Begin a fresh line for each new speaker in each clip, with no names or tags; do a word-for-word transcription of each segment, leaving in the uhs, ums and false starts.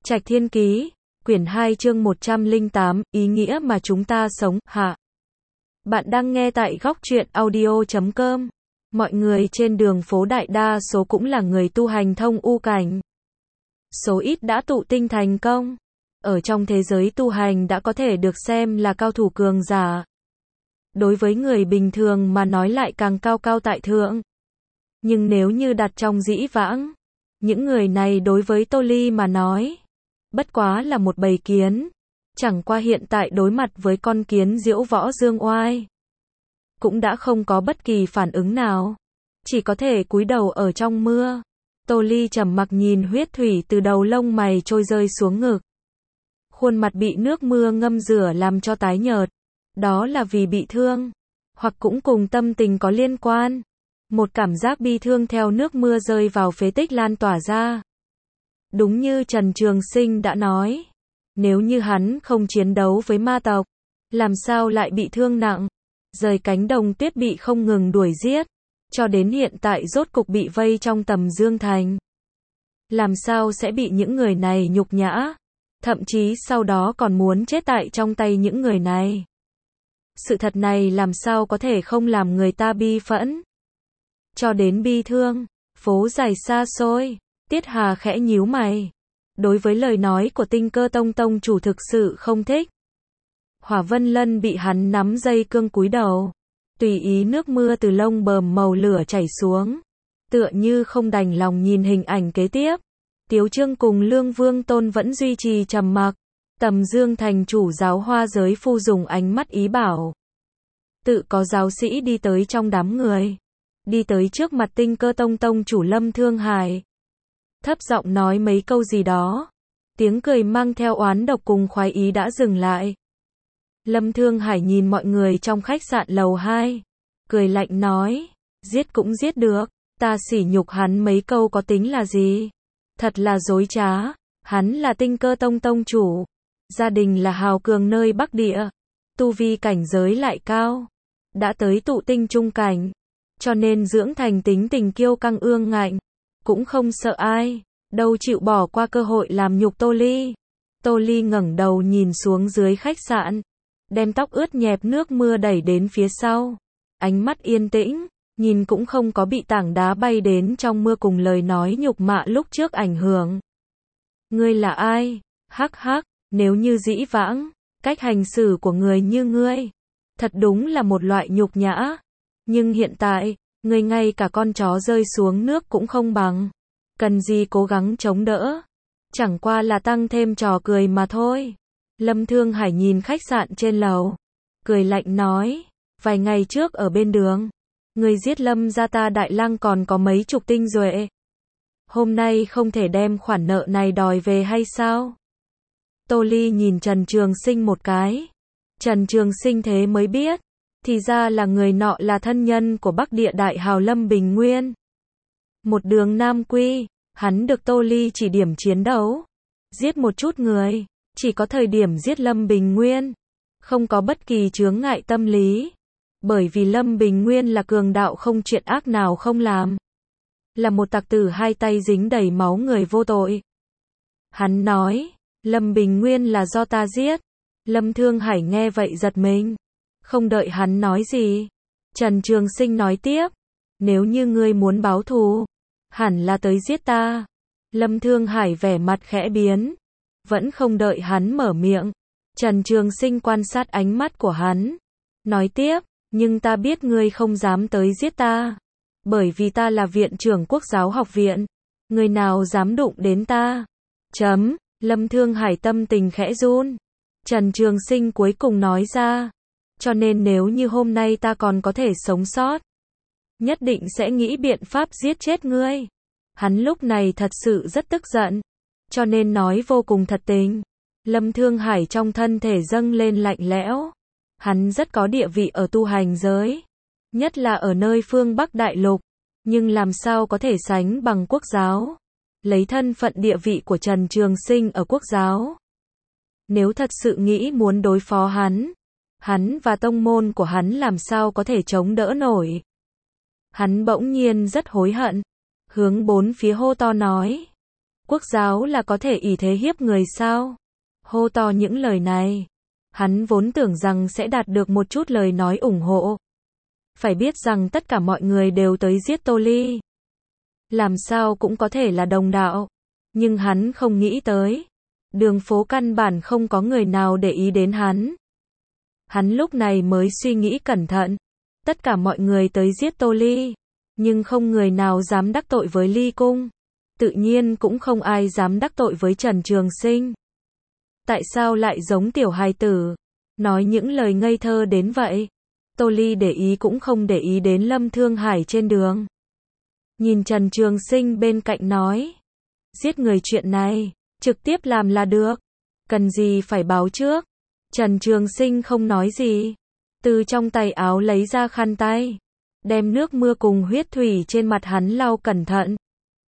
Trạch Thiên Ký, quyển hai chương một trăm lẻ tám, ý nghĩa mà chúng ta sống, hạ. Bạn đang nghe tại góc truyện audio chấm com. Mọi người trên đường phố đại đa số cũng là người tu hành thông u cảnh. Số ít đã tụ tinh thành công. Ở trong thế giới tu hành đã có thể được xem là cao thủ cường giả. Đối với người bình thường mà nói lại càng cao cao tại thượng. Nhưng nếu như đặt trong dĩ vãng, những người này đối với Tô Ly mà nói, bất quá là một bầy kiến. Chẳng qua hiện tại đối mặt với con kiến diễu võ dương oai, cũng đã không có bất kỳ phản ứng nào. Chỉ có thể cúi đầu ở trong mưa. Tô Ly trầm mặc nhìn huyết thủy từ đầu lông mày trôi rơi xuống ngực. Khuôn mặt bị nước mưa ngâm rửa làm cho tái nhợt. Đó là vì bị thương, hoặc cũng cùng tâm tình có liên quan. Một cảm giác bi thương theo nước mưa rơi vào phế tích lan tỏa ra. Đúng như Trần Trường Sinh đã nói, nếu như hắn không chiến đấu với ma tộc, làm sao lại bị thương nặng, rời cánh đồng tuyết bị không ngừng đuổi giết, cho đến hiện tại rốt cục bị vây trong Tầm Dương Thành. Làm sao sẽ bị những người này nhục nhã, thậm chí sau đó còn muốn chết tại trong tay những người này. Sự thật này làm sao có thể không làm người ta bi phẫn, cho đến bi thương. Phố dài xa xôi, Tiết Hà khẽ nhíu mày. Đối với lời nói của Tinh Cơ Tông tông chủ thực sự không thích. Hỏa Vân Lân bị hắn nắm dây cương cúi đầu. Tùy ý nước mưa từ lông bờm màu lửa chảy xuống. Tựa như không đành lòng nhìn hình ảnh kế tiếp. Tiếu Trương cùng Lương Vương Tôn vẫn duy trì trầm mặc. Tầm Dương Thành chủ giáo hoa giới phu dùng ánh mắt ý bảo. Tự có giáo sĩ đi tới trong đám người. Đi tới trước mặt Tinh Cơ Tông tông chủ Lâm Thương Hải. Thấp giọng nói mấy câu gì đó. Tiếng cười mang theo oán độc cùng khoái ý đã dừng lại. Lâm Thương Hải nhìn mọi người trong khách sạn lầu hai. Cười lạnh nói. Giết cũng giết được. Ta sỉ nhục hắn mấy câu có tính là gì? Thật là dối trá. Hắn là Tinh Cơ Tông tông chủ. Gia đình là hào cường nơi Bắc Địa. Tu vi cảnh giới lại cao. Đã tới tụ tinh trung cảnh. Cho nên dưỡng thành tính tình kiêu căng ương ngạnh. Cũng không sợ ai. Đâu chịu bỏ qua cơ hội làm nhục Tô Ly. Tô Ly ngẩng đầu nhìn xuống dưới khách sạn. Đem tóc ướt nhẹp nước mưa đẩy đến phía sau. Ánh mắt yên tĩnh. Nhìn cũng không có bị tảng đá bay đến trong mưa cùng lời nói nhục mạ lúc trước ảnh hưởng. Ngươi là ai? Hắc hắc. Nếu như dĩ vãng, cách hành xử của người như ngươi, thật đúng là một loại nhục nhã. Nhưng hiện tại, ngươi ngay cả con chó rơi xuống nước cũng không bằng. Cần gì cố gắng chống đỡ. Chẳng qua là tăng thêm trò cười mà thôi. Lâm Thương Hải nhìn khách sạn trên lầu. Cười lạnh nói. Vài ngày trước ở bên đường, ngươi giết Lâm gia ta đại lang còn có mấy chục tinh duệ. Hôm nay không thể đem khoản nợ này đòi về hay sao? Tô Ly nhìn Trần Trường Sinh một cái. Trần Trường Sinh thế mới biết. Thì ra là người nọ là thân nhân của Bắc Địa đại hào Lâm Bình Nguyên. Một đường Nam Quy, hắn được Tô Ly chỉ điểm chiến đấu. Giết một chút người, chỉ có thời điểm giết Lâm Bình Nguyên. Không có bất kỳ chướng ngại tâm lý. Bởi vì Lâm Bình Nguyên là cường đạo không chuyện ác nào không làm. Là một tặc tử hai tay dính đầy máu người vô tội. Hắn nói, Lâm Bình Nguyên là do ta giết. Lâm Thương Hải nghe vậy giật mình. Không đợi hắn nói gì. Trần Trường Sinh nói tiếp. Nếu như ngươi muốn báo thù, hẳn là tới giết ta. Lâm Thương Hải vẻ mặt khẽ biến. Vẫn không đợi hắn mở miệng. Trần Trường Sinh quan sát ánh mắt của hắn. Nói tiếp, nhưng ta biết ngươi không dám tới giết ta. Bởi vì ta là viện trưởng Quốc giáo học viện. Người nào dám đụng đến ta? Chấm, Lâm Thương Hải tâm tình khẽ run. Trần Trường Sinh cuối cùng nói ra. Cho nên nếu như hôm nay ta còn có thể sống sót, nhất định sẽ nghĩ biện pháp giết chết ngươi. Hắn lúc này thật sự rất tức giận. Cho nên nói vô cùng thật tình. Lâm Thương Hải trong thân thể dâng lên lạnh lẽo. Hắn rất có địa vị ở tu hành giới. Nhất là ở nơi phương Bắc Đại Lục. Nhưng làm sao có thể sánh bằng Quốc giáo. Lấy thân phận địa vị của Trần Trường Sinh ở Quốc giáo. Nếu thật sự nghĩ muốn đối phó hắn, hắn và tông môn của hắn làm sao có thể chống đỡ nổi. Hắn bỗng nhiên rất hối hận. Hướng bốn phía hô to nói. Quốc giáo là có thể ỷ thế hiếp người sao? Hô to những lời này. Hắn vốn tưởng rằng sẽ đạt được một chút lời nói ủng hộ. Phải biết rằng tất cả mọi người đều tới giết Tô Ly. Làm sao cũng có thể là đồng đạo. Nhưng hắn không nghĩ tới. Đường phố căn bản không có người nào để ý đến hắn. Hắn lúc này mới suy nghĩ cẩn thận. Tất cả mọi người tới giết Tô Ly. Nhưng không người nào dám đắc tội với Ly Cung. Tự nhiên cũng không ai dám đắc tội với Trần Trường Sinh. Tại sao lại giống tiểu hài tử? Nói những lời ngây thơ đến vậy. Tô Ly để ý cũng không để ý đến Lâm Thương Hải trên đường. Nhìn Trần Trường Sinh bên cạnh nói. Giết người chuyện này, trực tiếp làm là được. Cần gì phải báo trước. Trần Trường Sinh không nói gì. Từ trong tay áo lấy ra khăn tay. Đem nước mưa cùng huyết thủy trên mặt hắn lau cẩn thận.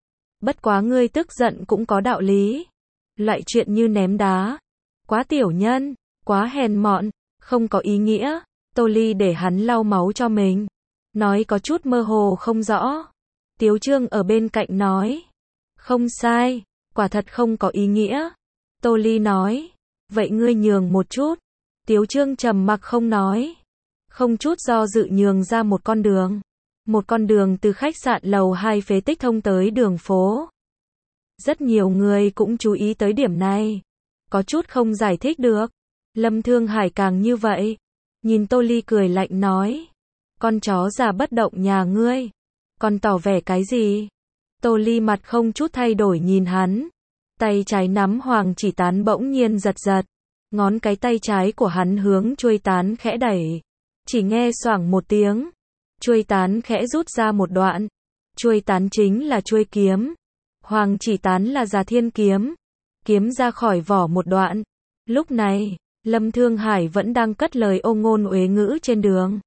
Bất quá ngươi tức giận cũng có đạo lý. Loại chuyện như ném đá. Quá tiểu nhân, quá hèn mọn, không có ý nghĩa. Tô Ly để hắn lau máu cho mình. Nói có chút mơ hồ không rõ. Tiếu Trương ở bên cạnh nói. Không sai, quả thật không có ý nghĩa. Tô Ly nói. Vậy ngươi nhường một chút. Tiếu Trương trầm mặc không nói. Không chút do dự nhường ra một con đường. Một con đường từ khách sạn lầu hai phế tích thông tới đường phố. Rất nhiều người cũng chú ý tới điểm này. Có chút không giải thích được. Lâm Thương Hải càng như vậy. Nhìn Tô Ly cười lạnh nói. Con chó già bất động nhà ngươi. Còn tỏ vẻ cái gì? Tô Ly mặt không chút thay đổi nhìn hắn. Tay trái nắm hoàng chỉ tán bỗng nhiên giật giật. Ngón cái tay trái của hắn hướng chuôi tán khẽ đẩy. Chỉ nghe xoảng một tiếng. Chuôi tán khẽ rút ra một đoạn. Chuôi tán chính là chuôi kiếm. Hoàng chỉ tán là Già Thiên kiếm. Kiếm ra khỏi vỏ một đoạn. Lúc này, Lâm Thương Hải vẫn đang cất lời ô ngôn uế ngữ trên đường.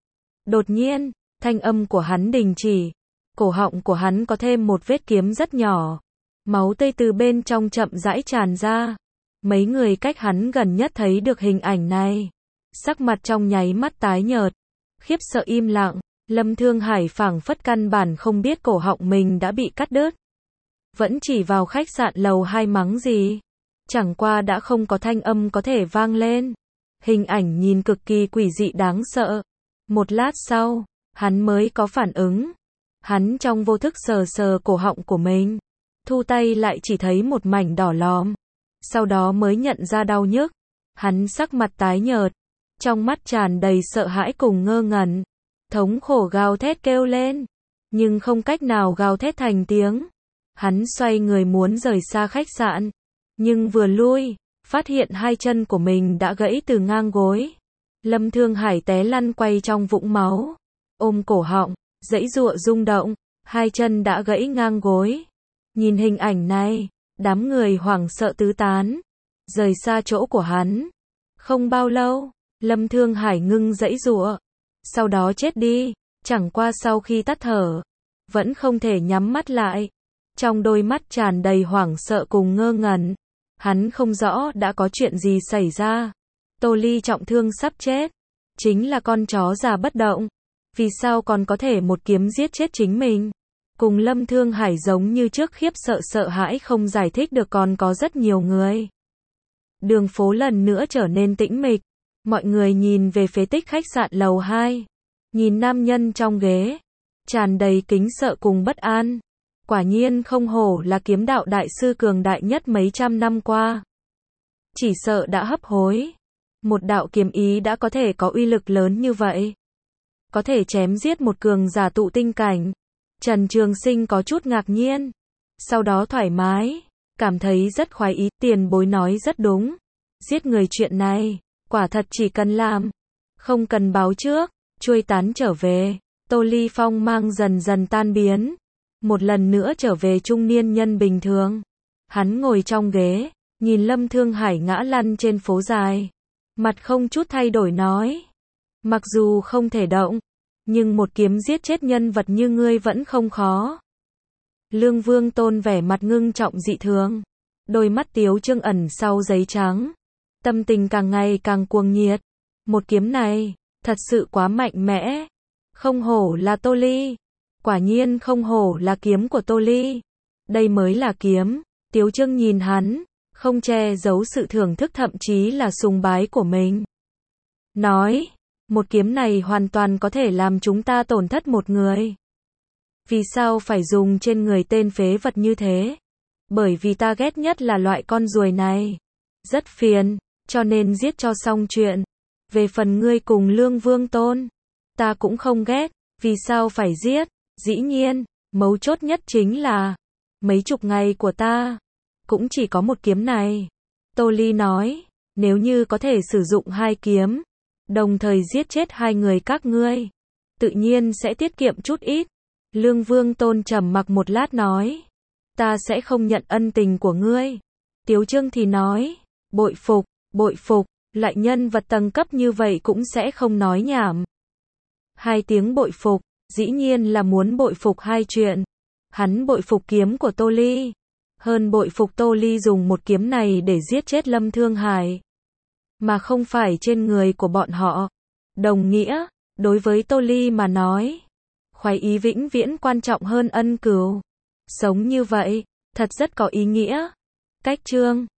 Đột nhiên, thanh âm của hắn đình chỉ. Cổ họng của hắn có thêm một vết kiếm rất nhỏ. Máu tươi từ bên trong chậm rãi tràn ra. Mấy người cách hắn gần nhất thấy được hình ảnh này. Sắc mặt trong nháy mắt tái nhợt. Khiếp sợ im lặng. Lâm Thương Hải phảng phất căn bản không biết cổ họng mình đã bị cắt đứt. Vẫn chỉ vào khách sạn lầu hai mắng gì. Chẳng qua đã không có thanh âm có thể vang lên. Hình ảnh nhìn cực kỳ quỷ dị đáng sợ. Một lát sau, hắn mới có phản ứng. Hắn trong vô thức sờ sờ cổ họng của mình. Thu tay lại chỉ thấy một mảnh đỏ lòm. Sau đó mới nhận ra đau nhức. Hắn sắc mặt tái nhợt. Trong mắt tràn đầy sợ hãi cùng ngơ ngẩn. Thống khổ gào thét kêu lên. Nhưng không cách nào gào thét thành tiếng. Hắn xoay người muốn rời xa khách sạn. Nhưng vừa lui, phát hiện hai chân của mình đã gãy từ ngang gối. Lâm Thương Hải té lăn quay trong vũng máu. Ôm cổ họng, giãy giụa rung động. Hai chân đã gãy ngang gối. Nhìn hình ảnh này, đám người hoảng sợ tứ tán. Rời xa chỗ của hắn. Không bao lâu, Lâm Thương Hải ngưng giãy giụa. Sau đó chết đi. Chẳng qua sau khi tắt thở, vẫn không thể nhắm mắt lại. Trong đôi mắt tràn đầy hoảng sợ cùng ngơ ngẩn. Hắn không rõ đã có chuyện gì xảy ra. Tô Ly trọng thương sắp chết. Chính là con chó già bất động. Vì sao còn có thể một kiếm giết chết chính mình? Cùng Lâm Thương Hải giống như trước khiếp sợ sợ hãi không giải thích được còn có rất nhiều người. Đường phố lần nữa trở nên tĩnh mịch. Mọi người nhìn về phế tích khách sạn lầu hai. Nhìn nam nhân trong ghế. Tràn đầy kính sợ cùng bất an. Quả nhiên không hổ là kiếm đạo đại sư cường đại nhất mấy trăm năm qua. Chỉ sợ đã hấp hối. Một đạo kiếm ý đã có thể có uy lực lớn như vậy. Có thể chém giết một cường giả tụ tinh cảnh. Trần Trường Sinh có chút ngạc nhiên. Sau đó thoải mái. Cảm thấy rất khoái ý. Tiền bối nói rất đúng. Giết người chuyện này. Quả thật chỉ cần làm. Không cần báo trước. Chuôi tán trở về. Tô Ly phong mang dần dần tan biến. Một lần nữa trở về trung niên nhân bình thường. Hắn ngồi trong ghế. Nhìn Lâm Thương Hải ngã lăn trên phố dài. Mặt không chút thay đổi nói. Mặc dù không thể động. Nhưng một kiếm giết chết nhân vật như ngươi vẫn không khó. Lương Vương Tôn vẻ mặt ngưng trọng dị thường. Đôi mắt Tiếu Trương ẩn sau giấy trắng. Tâm tình càng ngày càng cuồng nhiệt. Một kiếm này, thật sự quá mạnh mẽ. Không hổ là Tô Ly. Quả nhiên không hổ là kiếm của Tô Ly. Đây mới là kiếm. Tiếu Trương nhìn hắn, không che giấu sự thưởng thức thậm chí là sùng bái của mình. Nói, một kiếm này hoàn toàn có thể làm chúng ta tổn thất một người. Vì sao phải dùng trên người tên phế vật như thế? Bởi vì ta ghét nhất là loại con ruồi này. Rất phiền, cho nên giết cho xong chuyện. Về phần ngươi cùng Lương Vương Tôn, ta cũng không ghét, vì sao phải giết? Dĩ nhiên, mấu chốt nhất chính là, mấy chục ngày của ta, cũng chỉ có một kiếm này. Tô Ly nói, nếu như có thể sử dụng hai kiếm, đồng thời giết chết hai người các ngươi, tự nhiên sẽ tiết kiệm chút ít. Lương Vương Tôn trầm mặc một lát nói, ta sẽ không nhận ân tình của ngươi. Tiếu Trương thì nói, bội phục, bội phục, lại nhân vật tầng cấp như vậy cũng sẽ không nói nhảm. Hai tiếng bội phục, dĩ nhiên là muốn bội phục hai chuyện. Hắn bội phục kiếm của Tô Ly, hơn bội phục Tô Ly dùng một kiếm này để giết chết Lâm Thương Hải, mà không phải trên người của bọn họ. Đồng nghĩa, đối với Tô Ly mà nói, khoái ý vĩnh viễn quan trọng hơn ân cừu. Sống như vậy, thật rất có ý nghĩa. Cách chương